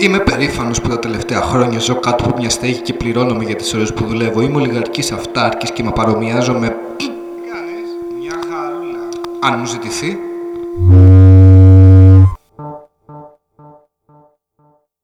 είμαι περήφανος που τα τελευταία χρόνια ζω κάτω από μια στέγη και πληρώνομαι για τις ώρες που δουλεύω. Είμαι ολιγαρκής αυτάρκης και με παρομοιάζω με... Τι κάνεις? Μια χαρούλα. Αν μου ζητηθεί.